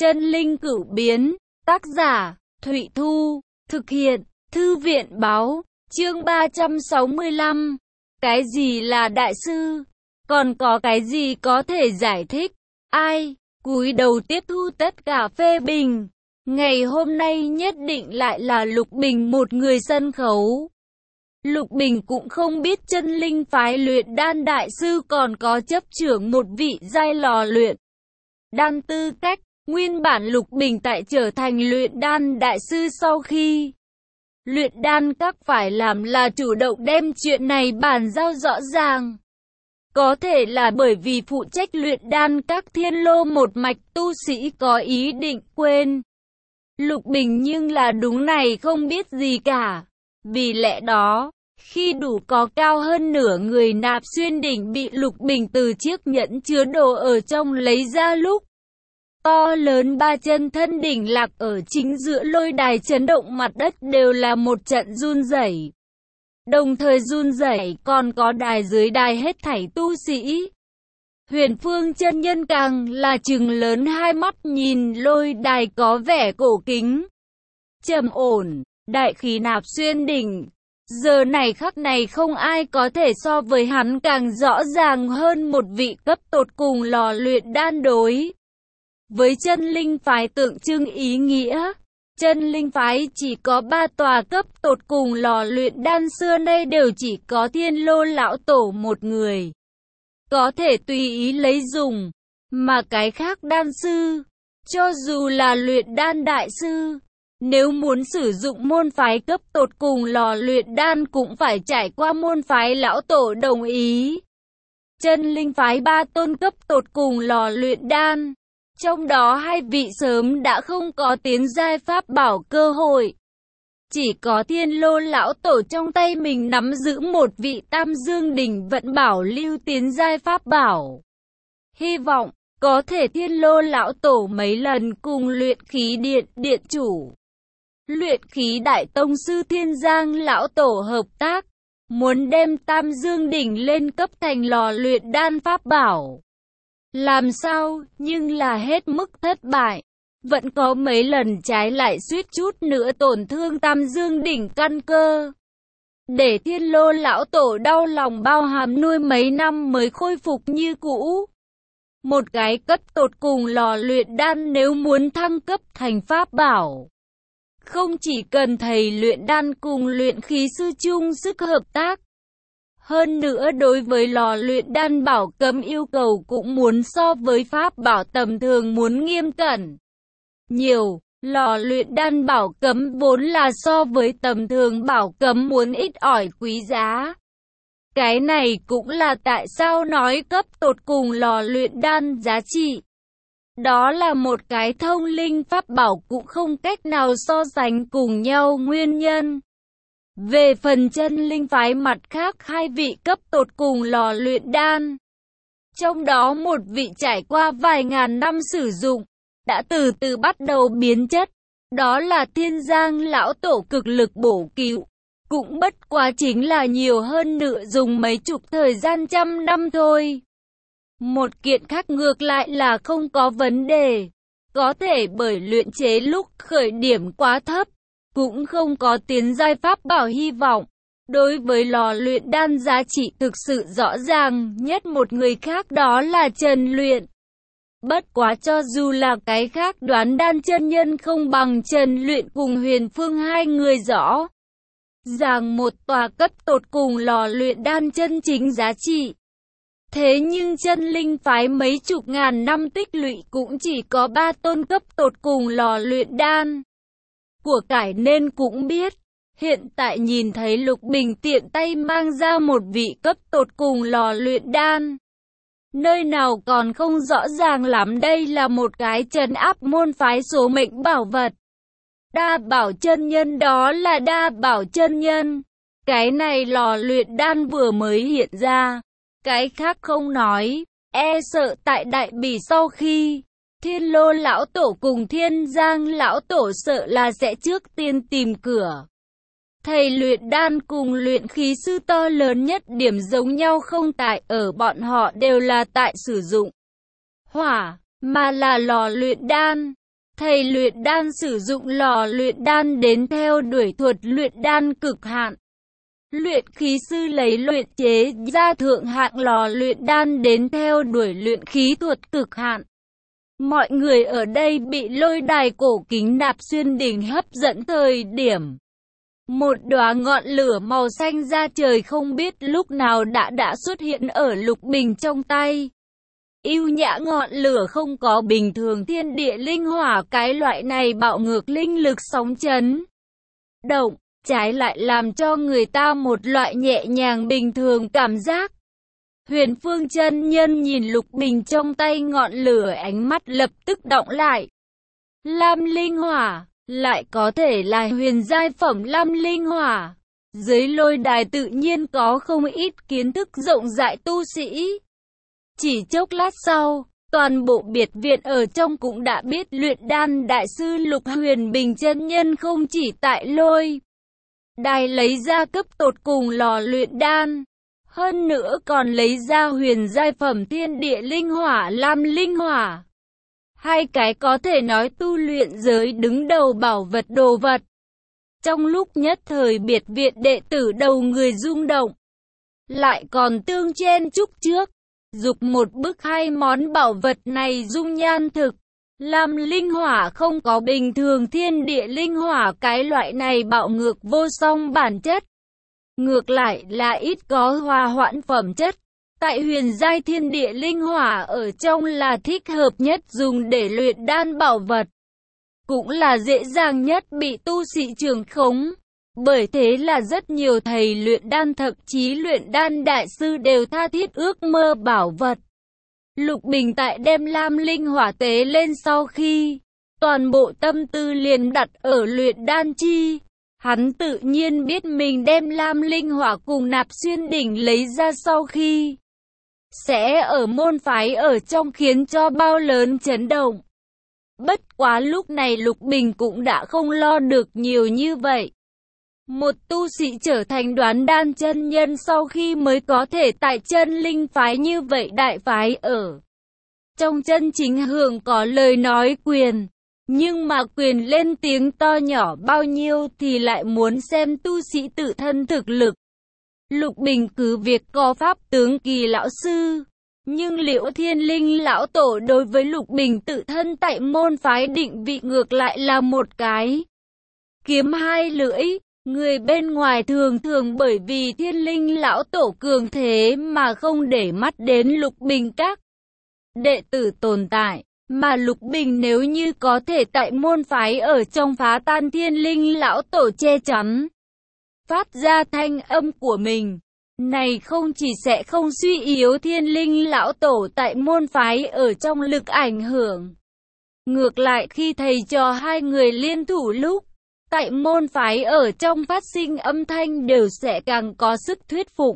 Chân linh cửu biến, tác giả, Thụy Thu, thực hiện, Thư viện báo, chương 365. Cái gì là đại sư? Còn có cái gì có thể giải thích? Ai? Cúi đầu tiếp thu tất cả phê bình. Ngày hôm nay nhất định lại là Lục Bình một người sân khấu. Lục Bình cũng không biết chân linh phái luyện đan đại sư còn có chấp trưởng một vị giai lò luyện đan tư cách. Nguyên bản Lục Bình tại trở thành luyện đan đại sư sau khi luyện đan các phải làm là chủ động đem chuyện này bàn giao rõ ràng. Có thể là bởi vì phụ trách luyện đan các thiên lô một mạch tu sĩ có ý định quên Lục Bình, nhưng là đúng này không biết gì cả. Vì lẽ đó, khi đủ có cao hơn nửa người Nạp Xuyên đỉnh bị Lục Bình từ chiếc nhẫn chứa đồ ở trong lấy ra lúc to lớn ba chân thân đỉnh lạc ở chính giữa lôi đài, chấn động mặt đất đều là một trận run rẩy. Đồng thời run rẩy còn có đài dưới đài hết thảy tu sĩ. Huyền Phương chân nhân càng là trừng lớn hai mắt nhìn lôi đài có vẻ cổ kính, trầm ổn, đại khí Nạp Xuyên đỉnh. Giờ này khắc này không ai có thể so với hắn càng rõ ràng hơn một vị cấp tột cùng lò luyện đan đối với chân linh phái tượng trưng ý nghĩa. Chân linh phái chỉ có 3 tòa cấp tột cùng lò luyện đan, xưa nay đều chỉ có Thiên Lô lão tổ một người có thể tùy ý lấy dùng, mà cái khác đan sư, cho dù là luyện đan đại sư, nếu muốn sử dụng môn phái cấp tột cùng lò luyện đan cũng phải trải qua môn phái lão tổ đồng ý. Chân linh phái 3 tôn cấp tột cùng lò luyện đan, trong đó 2 vị sớm đã không có tiến giai pháp bảo cơ hội. Chỉ có Thiên Lô lão tổ trong tay mình nắm giữ một vị Tam Dương đỉnh vận bảo lưu tiến giai pháp bảo. Hy vọng có thể Thiên Lô lão tổ mấy lần cùng luyện khí điện điện chủ, luyện khí đại tông sư Thiên Giang lão tổ hợp tác, muốn đem Tam Dương đỉnh lên cấp thành lò luyện đan pháp bảo. Làm sao, nhưng là hết mức thất bại. Vẫn có mấy lần trái lại suýt chút nữa tổn thương Tam Dương đỉnh căn cơ, để Thiên Lô lão tổ đau lòng bao hàm nuôi mấy năm mới khôi phục như cũ. Một cái cấp tột cùng lò luyện đan nếu muốn thăng cấp thành pháp bảo, không chỉ cần thầy luyện đan cùng luyện khí sư chung sức hợp tác, hơn nữa đối với lò luyện đan bảo cấm yêu cầu cũng muốn so với pháp bảo tầm thường muốn nghiêm cẩn nhiều. Lò luyện đan bảo cấm vốn là so với tầm thường bảo cấm muốn ít ỏi quý giá. Cái này cũng là tại sao nói cấp tột cùng lò luyện đan giá trị. Đó là một cái thông linh pháp bảo cũng không cách nào so sánh cùng nhau nguyên nhân. Về phần chân linh phái mặt khác 2 vị cấp tột cùng lò luyện đan, trong đó một vị trải qua vài ngàn năm sử dụng, đã từ từ bắt đầu biến chất. Đó là Thiên Giang lão tổ cực lực bổ cứu, cũng bất quá chính là nhiều hơn nữa dùng mấy chục thời gian trăm năm thôi. Một kiện khác ngược lại là không có vấn đề, có thể bởi luyện chế lúc khởi điểm quá thấp, cũng không có tiến giai pháp bảo hy vọng. Đối với lò luyện đan giá trị thực sự rõ ràng nhất một người khác đó là Trần Luyện. Bất quá cho dù là cái khác đoán đan chân nhân không bằng Trần Luyện cùng Huyền Phương hai người rõ ràng một tòa cấp tột cùng lò luyện đan chân chính giá trị. Thế nhưng chân linh phái mấy chục ngàn năm tích lũy cũng chỉ có 3 tôn cấp tột cùng lò luyện đan. Của cải nên cũng biết, hiện tại nhìn thấy Lục Bình tiện tay mang ra một vị cấp tột cùng lò luyện đan, nơi nào còn không rõ ràng lắm đây là một cái trấn áp môn phái số mệnh bảo vật. Đa bảo chân nhân, đó là đa bảo chân nhân. Cái này lò luyện đan vừa mới hiện ra, cái khác không nói, e sợ tại Đại Bỉ sau khi Thiên Lô lão tổ cùng Thiên Giang lão tổ sợ là sẽ trước tiên tìm cửa. Thầy luyện đan cùng luyện khí sư to lớn nhất điểm giống nhau không tại ở bọn họ đều là tại sử dụng hỏa, mà là lò luyện đan. thầy luyện đan sử dụng lò luyện đan đến theo đuổi thuật luyện đan cực hạn. Luyện khí sư lấy luyện chế ra thượng hạng lò luyện đan đến theo đuổi luyện khí thuật cực hạn. Mọi người ở đây bị lôi đài cổ kính Nạp Xuyên Đỉnh hấp dẫn thời điểm. Một đóa ngọn lửa màu xanh da trời không biết lúc nào đã xuất hiện ở Lục Bình trong tay. Ưu nhã ngọn lửa không có bình thường thiên địa linh hỏa, cái loại này bạo ngược linh lực sóng chấn động, trái lại làm cho người ta một loại nhẹ nhàng bình thường cảm giác. Huyền Phương chân nhân nhìn Lục Bình trong tay ngọn lửa, ánh mắt lập tức đọng lại. Lam linh hỏa, lại có thể là huyền giai phẩm lam linh hỏa. Dưới lôi đài tự nhiên có không ít kiến thức rộng rãi tu sĩ. Chỉ chốc lát sau, toàn bộ biệt viện ở trong cũng đã biết luyện đan đại sư Lục Huyền Bình chân nhân không chỉ tại lôi đài lấy ra cấp tột cùng lò luyện đan, hơn nữa còn lấy ra huyền giai phẩm thiên địa linh hỏa lam linh hỏa. Hai cái có thể nói tu luyện giới đứng đầu bảo vật đồ vật. Trong lúc nhất thời biệt viện đệ tử đầu người rung động, lại còn tương chen chúc trước, dục một bức hai món bảo vật này dung nhan thực. Lam linh hỏa không có bình thường thiên địa linh hỏa, cái loại này bạo ngược vô song bản chất. Ngược lại là ít có hòa hoãn phẩm chất. Tại huyền giai thiên địa linh hỏa ở trong là thích hợp nhất dùng để luyện đan bảo vật. Cũng là dễ dàng nhất bị tu sĩ trường khống. Bởi thế là rất nhiều thầy luyện đan thậm chí luyện đan đại sư đều tha thiết ước mơ bảo vật. Lục Bình tại đem lam linh hỏa tế lên sau khi, toàn bộ tâm tư liền đặt ở luyện đan chi. Hắn tự nhiên biết mình đem lam linh hỏa cùng Nạp Xuyên Đỉnh lấy ra sau khi, sẽ ở môn phái ở trong khiến cho bao lớn chấn động. Bất quá lúc này Lục Bình cũng đã không lo được nhiều như vậy. Một tu sĩ trở thành đoán đan chân nhân sau khi mới có thể tại chân linh phái như vậy đại phái ở trong chân chính hưởng có lời nói quyền. Nhưng mà quyền lên tiếng to nhỏ bao nhiêu thì lại muốn xem tu sĩ tự thân thực lực. Lục Bình cứ việc có pháp tướng Kỳ lão sư, nhưng Liễu Thiên Linh lão tổ đối với Lục Bình tự thân tại môn phái định vị ngược lại là một cái kiếm hai lưỡi. Người bên ngoài thường thường bởi vì Thiên Linh lão tổ cường thế mà không để mắt đến Lục Bình các đệ tử tồn tại. Mà Lục Bình nếu như có thể tại môn phái ở trong phá tan Thiên Linh lão tổ che chắn, phát ra thanh âm của mình, này không chỉ sẽ không suy yếu Thiên Linh lão tổ tại môn phái ở trong lực ảnh hưởng. Ngược lại khi thầy trò hai người liên thủ lúc, tại môn phái ở trong phát sinh âm thanh đều sẽ càng có sức thuyết phục.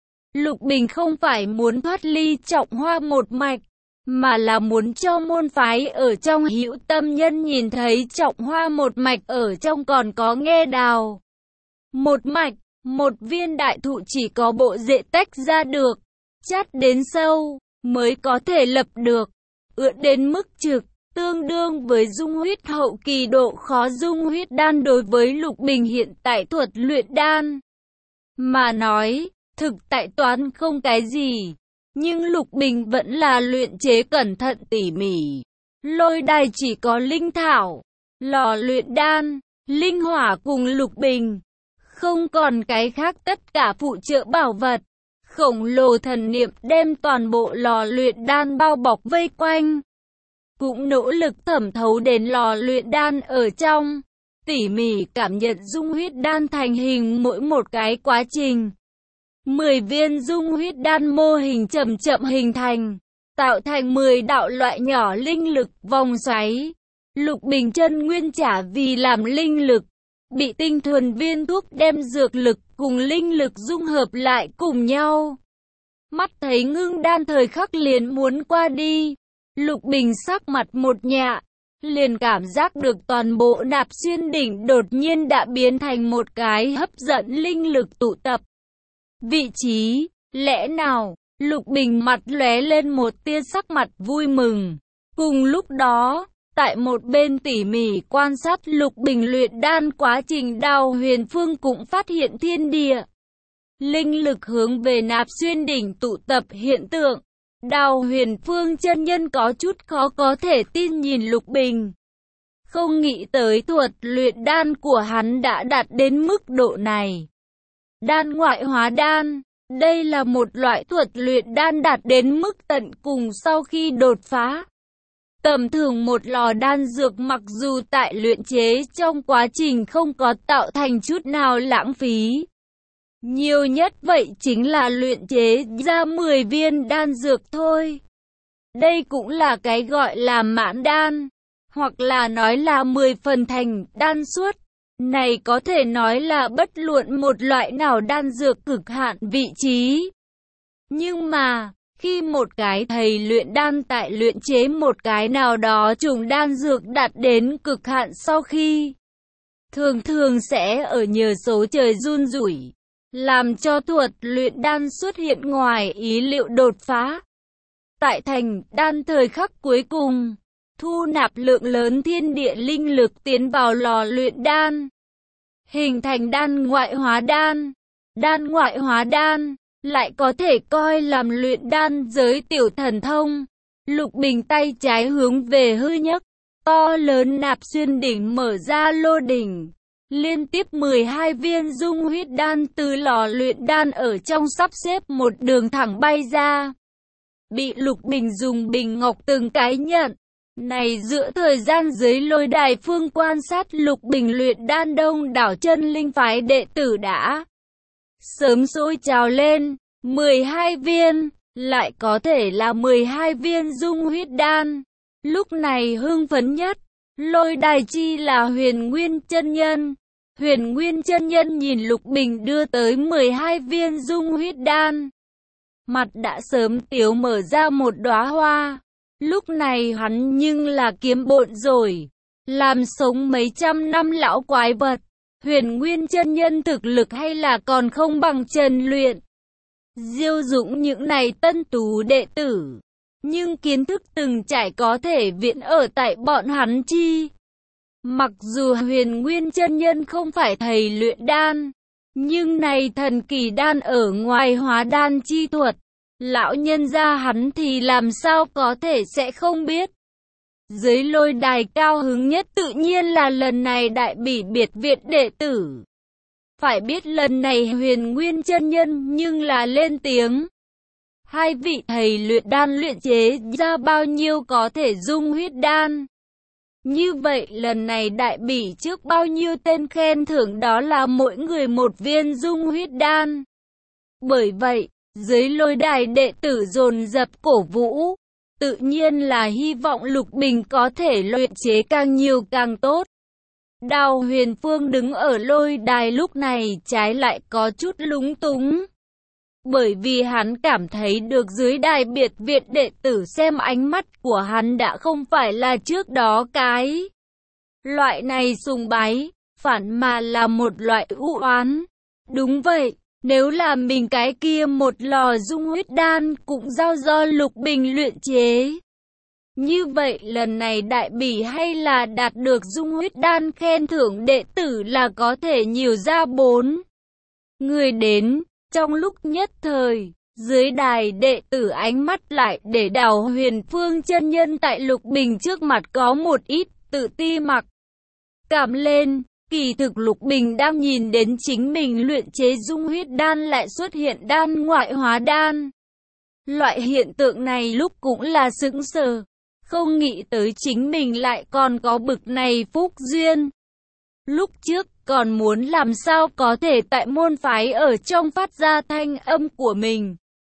Lục Bình không phải muốn thoát ly Trọng Hoa một mạch, mà là muốn cho môn phái ở trong hữu tâm nhân nhìn thấy Trọng Hoa một mạch ở trong còn có nghe đào một mạch. Một viên đại thụ chỉ có bộ rễ tách ra được, chát đến sâu, mới có thể lập được, ưỡn đến mức trực, tương đương với dung huyết hậu kỳ độ khó dung huyết đan. Đối với Lục Bình hiện tại thuật luyện đan mà nói, thực tại toán không cái gì. Nhưng Lục Bình vẫn là luyện chế cẩn thận tỉ mỉ. Lôi đài chỉ có linh thảo, lò luyện đan, linh hỏa cùng Lục Bình. Không còn cái khác, tất cả phụ trợ bảo vật. Khổng lồ thần niệm đem toàn bộ lò luyện đan bao bọc vây quanh. Cũng nỗ lực thẩm thấu đến lò luyện đan ở trong. Tỉ mỉ cảm nhận dung huyết đan thành hình mỗi một cái quá trình. 10 viên dung huyết đan mô hình chậm chậm hình thành, tạo thành 10 đạo loại nhỏ linh lực vòng xoáy. Lục Bình chân nguyên trả vì làm linh lực, bị tinh thuần viên thuốc đem dược lực cùng linh lực dung hợp lại cùng nhau. Mắt thấy ngưng đan thời khắc liền muốn qua đi, Lục Bình sắc mặt một nhạ, liền cảm giác được toàn bộ Nạp Xuyên Đỉnh đột nhiên đã biến thành một cái hấp dẫn linh lực tụ tập vị trí. Lẽ nào? Lục Bình mặt lóe lên một tia sắc mặt vui mừng. Cùng lúc đó, Tại một bên tỉ mỉ quan sát Lục Bình luyện đan quá trình, Đào Huyền Phương cũng phát hiện thiên địa linh lực hướng về Nạp Xuyên đỉnh tụ tập hiện tượng. Đào Huyền Phương chân nhân có chút khó có thể tin nhìn Lục Bình. Không nghĩ tới thuật luyện đan của hắn đã đạt đến mức độ này. Đan ngoại hóa đan, đây là một loại thuật luyện đan đạt đến mức tận cùng sau khi đột phá. Tầm thường một lò đan dược mặc dù tại luyện chế trong quá trình không có tạo thành chút nào lãng phí. Nhiều nhất vậy chính là luyện chế ra 10 viên đan dược thôi. Đây cũng là cái gọi là mãn đan, hoặc là nói là 10 phần thành đan suốt. Này có thể nói là bất luận một loại nào đan dược cực hạn vị trí. Nhưng mà, khi một cái thầy luyện đan tại luyện chế một cái nào đó chủng đan dược đạt đến cực hạn sau khi, thường sẽ ở nhờ số trời run rủi, làm cho thuật luyện đan xuất hiện ngoài ý liệu đột phá. Tại thành đan thời khắc cuối cùng, thu nạp lượng lớn thiên địa linh lực tiến vào lò luyện đan, hình thành đan ngoại hóa đan. Đan ngoại hóa đan lại có thể coi làm luyện đan giới tiểu thần thông. Lục Bình tay trái hướng về hư nhấc, to lớn Nạp Xuyên đỉnh mở ra lô đỉnh. Liên tiếp 12 viên dung huyết đan từ lò luyện đan ở trong sắp xếp một đường thẳng bay ra. Bị Lục Bình dùng bình ngọc từng cái nhận. Này giữa thời gian dưới lôi đài phương quan sát Lục Bình luyện đan, đông đảo chân linh phái đệ tử đã sớm sôi trào lên. 12 viên, lại có thể là 12 viên dung huyết đan. Lúc này hưng phấn nhất, lôi đài chi là Huyền Nguyên chân nhân. Huyền Nguyên chân nhân nhìn Lục Bình đưa tới 12 viên dung huyết đan, mặt đã sớm tiếu mở ra một đóa hoa. Lúc này hắn nhưng là kiếm bộn rồi, làm sống mấy trăm năm lão quái vật. Huyền Nguyên chân nhân thực lực hay là còn không bằng Trần Luyện, Diêu Dũng những này tân tú đệ tử, nhưng kiến thức từng trải có thể viện ở tại bọn hắn chi. Mặc dù Huyền Nguyên chân nhân không phải thầy luyện đan, nhưng này thần kỳ đan ở ngoài hóa đan chi thuật, lão nhân gia hắn thì làm sao có thể sẽ không biết. Dưới lôi đài cao hứng nhất tự nhiên là lần này đại bỉ biệt viện đệ tử. Phải biết lần này Huyền Nguyên chân nhân nhưng là lên tiếng. Hai vị thầy luyện đan luyện chế ra bao nhiêu có thể dung huyết đan. Như vậy lần này đại bỉ trước bao nhiêu tên khen thưởng đó là mỗi người một viên dung huyết đan. Bởi vậy, dưới lôi đài đệ tử dồn dập cổ vũ. Tự nhiên là hy vọng Lục Bình có thể luyện chế càng nhiều càng tốt. Đào Huyền Phương đứng ở lôi đài lúc này trái lại có chút lúng túng. Bởi vì hắn cảm thấy được dưới đài biệt viện đệ tử xem ánh mắt của hắn đã không phải là trước đó cái loại này sùng bái, phản mà là một loại u oán. Đúng vậy, nếu là mình cái kia một lò dung huyết đan cũng giao do Lục Bình luyện chế. Như vậy lần này đại bỉ hay là đạt được dung huyết đan khen thưởng đệ tử là có thể nhiều ra 4 người đến. Trong lúc nhất thời, dưới đài đệ tử ánh mắt lại để Đào Huyền Phương chân nhân tại Lục Bình trước mặt có một ít tự ti mặc cảm lên. Kỳ thực Lục Bình đang nhìn đến chính mình luyện chế dung huyết đan lại xuất hiện đan ngoại hóa đan. Loại hiện tượng này lúc cũng là sững sờ, không nghĩ tới chính mình lại còn có bực này phúc duyên. Lúc trước còn muốn làm sao có thể tại môn phái ở trong phát ra thanh âm của mình.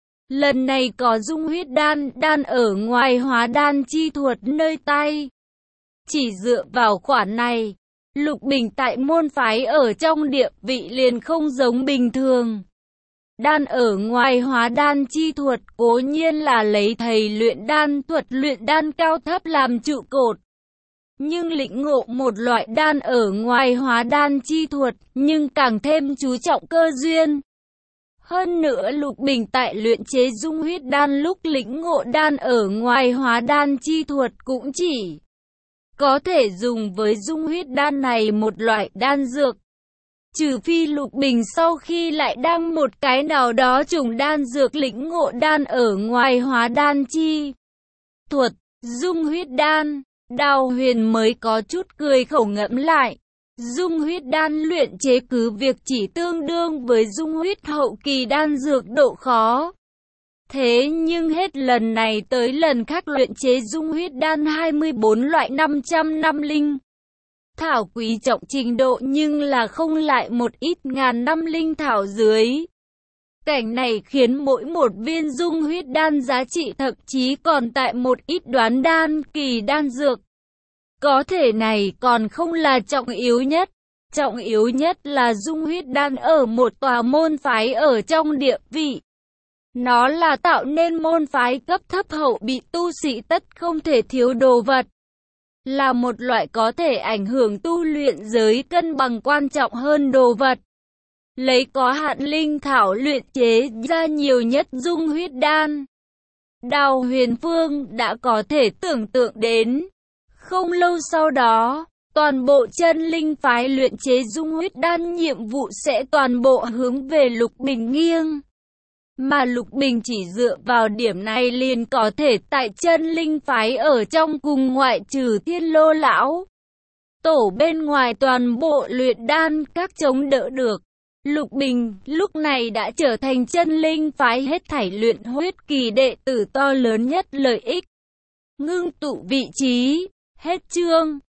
Lần này có dung huyết đan ở ngoài hóa đan chi thuật nơi tay. Chỉ dựa vào khoản này, Lục Bình tại môn phái ở trong địa vị liền không giống bình thường. Đan ở ngoài hóa đan chi thuật cố nhiên là lấy thầy luyện đan thuật luyện đan cao thấp làm trụ cột. Nhưng lĩnh ngộ một loại đan ở ngoài hóa đan chi thuật nhưng càng thêm chú trọng cơ duyên. Hơn nữa Lục Bình tại luyện chế dung huyết đan lúc lĩnh ngộ đan ở ngoài hóa đan chi thuật cũng chỉ có thể dùng với dung huyết đan này một loại đan dược. Trừ phi Lục Bình sau khi lại đăng một cái nào đó trùng đan dược lĩnh ngộ đan ở ngoài hóa đan chi thuật, dung huyết đan, Đào Huyền mới có chút cười khẩu ngẫm lại. Dung huyết đan luyện chế cứ việc chỉ tương đương với dung huyết hậu kỳ đan dược độ khó. Thế nhưng hết lần này tới lần khác luyện chế dung huyết đan 24 loại 500 năm linh thảo quý trọng trình độ nhưng là không lại một ít ngàn năm linh thảo dưới. Cảnh này khiến mỗi một viên dung huyết đan giá trị thậm chí còn tại một ít đoán đan kỳ đan dược. Có thể này còn không là trọng yếu nhất. Trọng yếu nhất là dung huyết đan ở một tòa môn phái ở trong địa vị. Nó là tạo nên môn phái cấp thấp hậu bị tu sĩ tất không thể thiếu đồ vật. Là một loại có thể ảnh hưởng tu luyện giới cân bằng quan trọng hơn đồ vật. Lấy có hạn linh thảo luyện chế ra nhiều nhất dung huyết đan. Đào Huyền Phương đã có thể tưởng tượng đến. Không lâu sau đó, toàn bộ chân linh phái luyện chế dung huyết đan nhiệm vụ sẽ toàn bộ hướng về Lục Bình nghiêng. Mà Lục Bình chỉ dựa vào điểm này liền có thể tại chân linh phái ở trong cùng ngoại trừ Thiên Lô lão tổ bên ngoài toàn bộ luyện đan các chống đỡ được. Lục Bình lúc này đã trở thành chân linh phái hết thảy luyện huyết kỳ đệ tử to lớn nhất lợi ích. Ngưng tụ vị trí. Hết chương.